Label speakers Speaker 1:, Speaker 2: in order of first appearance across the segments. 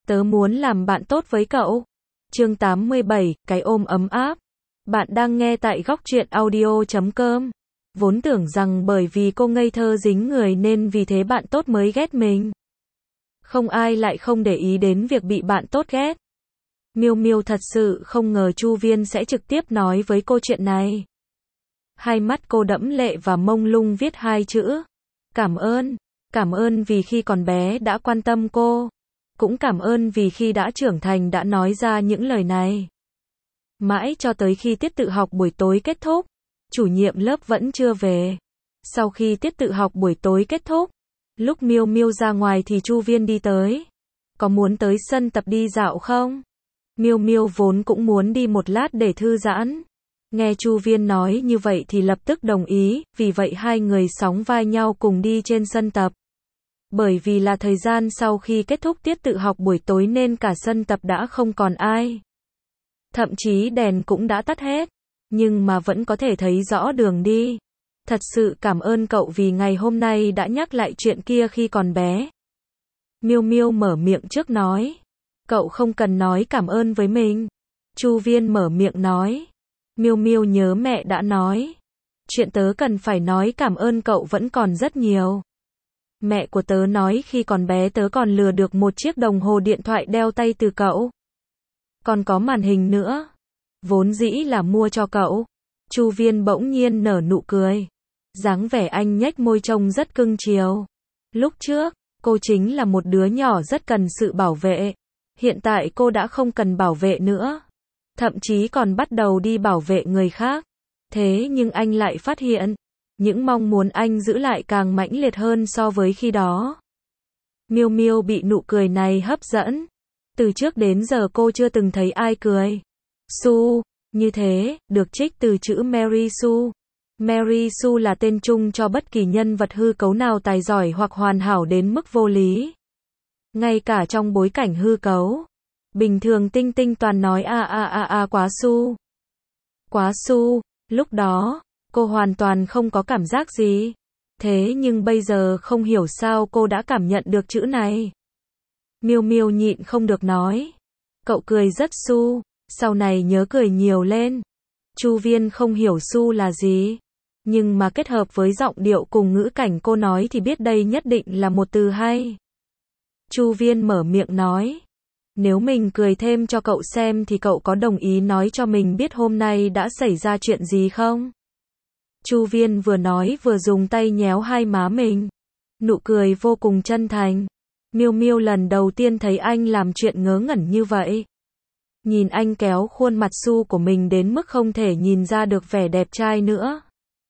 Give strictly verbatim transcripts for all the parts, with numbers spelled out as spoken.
Speaker 1: Tớ muốn làm bạn tốt với cậu. Chương tám mươi bảy, cái ôm ấm áp. Bạn đang nghe tại góc truyện audio chấm com. Vốn tưởng rằng bởi vì cô ngây thơ dính người nên vì thế bạn tốt mới ghét mình. Không ai lại không để ý đến việc bị bạn tốt ghét. Miêu Miêu thật sự không ngờ Chu Viên sẽ trực tiếp nói với cô chuyện này. Hai mắt cô đẫm lệ và mông lung viết hai chữ. Cảm ơn. Cảm ơn vì khi còn bé đã quan tâm cô. Cũng cảm ơn vì khi đã trưởng thành đã nói ra những lời này. Mãi cho tới khi tiết tự học buổi tối kết thúc, chủ nhiệm lớp vẫn chưa về. Sau khi tiết tự học buổi tối kết thúc, lúc Miêu Miêu ra ngoài thì Chu Viên đi tới. Có muốn tới sân tập đi dạo không? Miêu Miêu vốn cũng muốn đi một lát để thư giãn. Nghe Chu Viên nói như vậy thì lập tức đồng ý, vì vậy hai người sóng vai nhau cùng đi trên sân tập. Bởi vì là thời gian sau khi kết thúc tiết tự học buổi tối nên cả sân tập đã không còn ai. Thậm chí đèn cũng đã tắt hết, nhưng mà vẫn có thể thấy rõ đường đi. Thật sự cảm ơn cậu vì ngày hôm nay đã nhắc lại chuyện kia khi còn bé. Miêu Miêu mở miệng trước nói. Cậu không cần nói cảm ơn với mình. Chu Viên mở miệng nói. Miêu Miêu nhớ mẹ đã nói. Chuyện tớ cần phải nói cảm ơn cậu vẫn còn rất nhiều. Mẹ của tớ nói khi còn bé tớ còn lừa được một chiếc đồng hồ điện thoại đeo tay từ cậu. Còn có màn hình nữa. Vốn dĩ là mua cho cậu. Chu Viên bỗng nhiên nở nụ cười. Dáng vẻ anh nhếch môi trông rất cưng chiều. Lúc trước, cô chính là một đứa nhỏ rất cần sự bảo vệ. Hiện tại cô đã không cần bảo vệ nữa. Thậm chí còn bắt đầu đi bảo vệ người khác. Thế nhưng anh lại phát hiện, những mong muốn anh giữ lại càng mãnh liệt hơn so với khi đó. Miêu Miêu bị nụ cười này hấp dẫn. Từ trước đến giờ cô chưa từng thấy ai cười Sue như thế, được trích từ chữ Mary Sue. Mary Sue là tên chung cho bất kỳ nhân vật hư cấu nào tài giỏi hoặc hoàn hảo đến mức vô lý. Ngay cả trong bối cảnh hư cấu, bình thường Tinh Tinh toàn nói a a a a quá Sue. Quá Sue, lúc đó, cô hoàn toàn không có cảm giác gì. Thế nhưng bây giờ không hiểu sao cô đã cảm nhận được chữ này. Miêu Miêu nhịn không được nói. Cậu cười rất Sue, sau này nhớ cười nhiều lên. Chu Viên không hiểu Sue là gì. Nhưng mà kết hợp với giọng điệu cùng ngữ cảnh cô nói thì biết đây nhất định là một từ hay. Chu Viên mở miệng nói. Nếu mình cười thêm cho cậu xem thì cậu có đồng ý nói cho mình biết hôm nay đã xảy ra chuyện gì không? Chu Viên vừa nói vừa dùng tay nhéo hai má mình. Nụ cười vô cùng chân thành. Miêu Miêu lần đầu tiên thấy anh làm chuyện ngớ ngẩn như vậy. Nhìn anh kéo khuôn mặt Sue của mình đến mức không thể nhìn ra được vẻ đẹp trai nữa.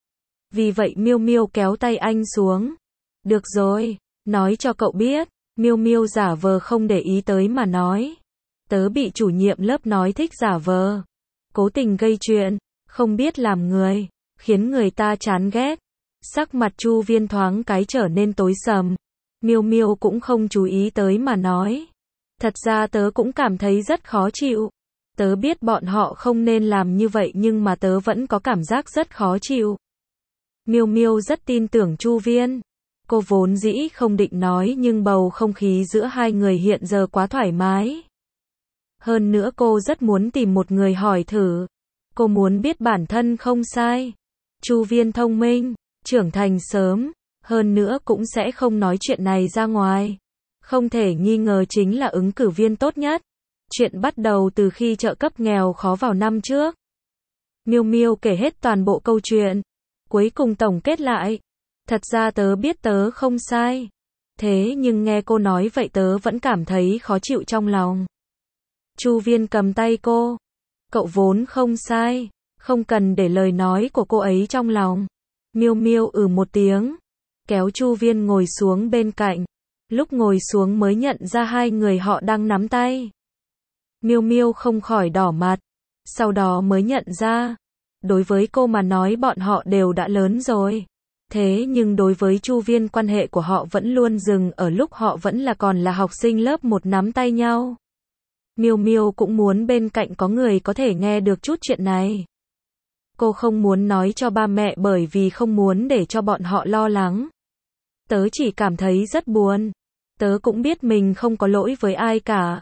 Speaker 1: Vì vậy Miêu Miêu kéo tay anh xuống. Được rồi, nói cho cậu biết. Miêu Miêu giả vờ không để ý tới mà nói. Tớ bị chủ nhiệm lớp nói thích giả vờ. Cố tình gây chuyện, không biết làm người, khiến người ta chán ghét. Sắc mặt Chu Viên thoáng cái trở nên tối sầm. Miêu Miêu cũng không chú ý tới mà nói. Thật ra tớ cũng cảm thấy rất khó chịu. Tớ biết bọn họ không nên làm như vậy nhưng mà tớ vẫn có cảm giác rất khó chịu. Miêu Miêu rất tin tưởng Chu Viên. Cô vốn dĩ không định nói nhưng bầu không khí giữa hai người hiện giờ quá thoải mái. Hơn nữa cô rất muốn tìm một người hỏi thử. Cô muốn biết bản thân không sai. Chu Viên thông minh, trưởng thành sớm, hơn nữa cũng sẽ không nói chuyện này ra ngoài. Không thể nghi ngờ chính là ứng cử viên tốt nhất. Chuyện bắt đầu từ khi trợ cấp nghèo khó vào năm trước. Miêu Miêu kể hết toàn bộ câu chuyện. Cuối cùng tổng kết lại. Thật ra tớ biết tớ không sai. Thế nhưng nghe cô nói vậy tớ vẫn cảm thấy khó chịu trong lòng. Chu Viên cầm tay cô. Cậu vốn không sai. Không cần để lời nói của cô ấy trong lòng. Miêu Miêu ừ một tiếng. Kéo Chu Viên ngồi xuống bên cạnh. Lúc ngồi xuống mới nhận ra hai người họ đang nắm tay. Miêu Miêu không khỏi đỏ mặt. Sau đó mới nhận ra. Đối với cô mà nói bọn họ đều đã lớn rồi. Thế nhưng đối với Chu Viên quan hệ của họ vẫn luôn dừng ở lúc họ vẫn là còn là học sinh lớp một nắm tay nhau. Miêu Miêu cũng muốn bên cạnh có người có thể nghe được chút chuyện này. Cô không muốn nói cho ba mẹ bởi vì không muốn để cho bọn họ lo lắng. Tớ chỉ cảm thấy rất buồn. Tớ cũng biết mình không có lỗi với ai cả.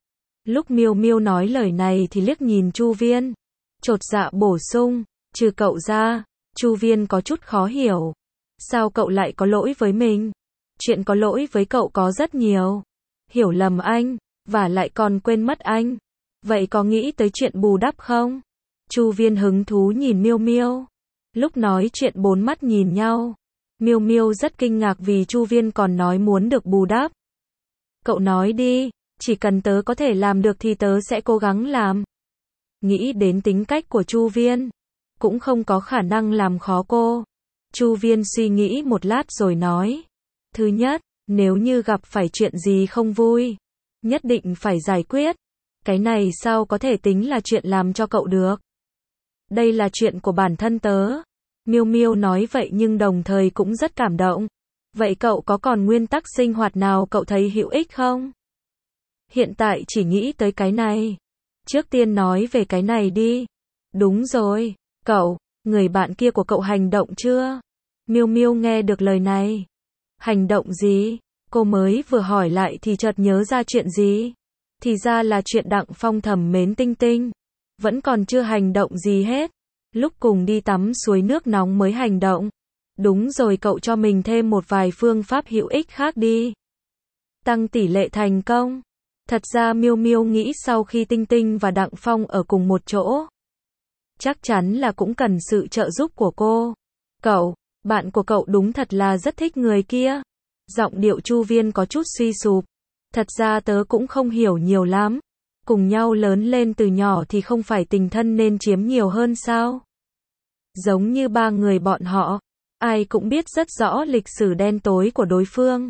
Speaker 1: Lúc Miêu Miêu nói lời này thì liếc nhìn Chu Viên, chột dạ bổ sung, trừ cậu ra. Chu Viên có chút khó hiểu. Sao cậu lại có lỗi với mình? Chuyện có lỗi với cậu có rất nhiều. Hiểu lầm anh, và lại còn quên mất anh. Vậy có nghĩ tới chuyện bù đắp không? Chu Viên hứng thú nhìn Miêu Miêu. Lúc nói chuyện bốn mắt nhìn nhau. Miêu Miêu rất kinh ngạc vì Chu Viên còn nói muốn được bù đắp. Cậu nói đi, chỉ cần tớ có thể làm được thì tớ sẽ cố gắng làm. Nghĩ đến tính cách của Chu Viên, cũng không có khả năng làm khó cô. Chu Viên suy nghĩ một lát rồi nói. Thứ nhất, nếu như gặp phải chuyện gì không vui, nhất định phải giải quyết. Cái này sao có thể tính là chuyện làm cho cậu được? Đây là chuyện của bản thân tớ. Miêu Miêu nói vậy nhưng đồng thời cũng rất cảm động. Vậy cậu có còn nguyên tắc sinh hoạt nào cậu thấy hữu ích không? Hiện tại chỉ nghĩ tới cái này. Trước tiên nói về cái này đi. Đúng rồi, cậu, người bạn kia của cậu hành động chưa? Miêu Miêu nghe được lời này. Hành động gì? Cô mới vừa hỏi lại thì chợt nhớ ra chuyện gì? Thì ra là chuyện Đặng Phong thầm mến Tinh Tinh. Vẫn còn chưa hành động gì hết. Lúc cùng đi tắm suối nước nóng mới hành động. Đúng rồi, cậu cho mình thêm một vài phương pháp hữu ích khác đi. Tăng tỷ lệ thành công. Thật ra Miêu Miêu nghĩ sau khi Tinh Tinh và Đặng Phong ở cùng một chỗ, chắc chắn là cũng cần sự trợ giúp của cô. Cậu, bạn của cậu đúng thật là rất thích người kia. Giọng điệu Chu Viên có chút suy sụp. Thật ra tớ cũng không hiểu nhiều lắm. Cùng nhau lớn lên từ nhỏ thì không phải tình thân nên chiếm nhiều hơn sao? Giống như ba người bọn họ, ai cũng biết rất rõ lịch sử đen tối của đối phương.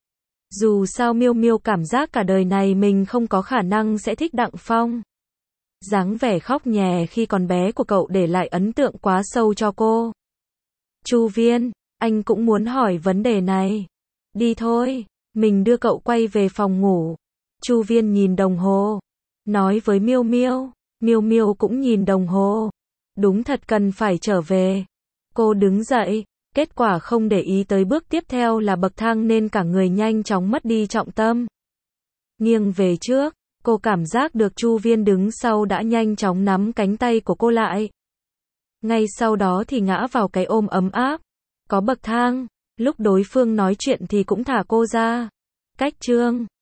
Speaker 1: Dù sao Miêu Miêu cảm giác cả đời này mình không có khả năng sẽ thích Đặng Phong. Dáng vẻ khóc nhè khi còn bé của cậu để lại ấn tượng quá sâu cho cô. Chu Viên, anh cũng muốn hỏi vấn đề này. Đi thôi, mình đưa cậu quay về phòng ngủ. Chu Viên nhìn đồng hồ, nói với Miêu Miêu. Miêu Miêu cũng nhìn đồng hồ. Đúng thật cần phải trở về. Cô đứng dậy, kết quả không để ý tới bước tiếp theo là bậc thang nên cả người nhanh chóng mất đi trọng tâm. Nghiêng về trước, cô cảm giác được Chu Viên đứng sau đã nhanh chóng nắm cánh tay của cô lại. Ngay sau đó thì ngã vào cái ôm ấm áp. Có bậc thang, lúc đối phương nói chuyện thì cũng thả cô ra. Cách chương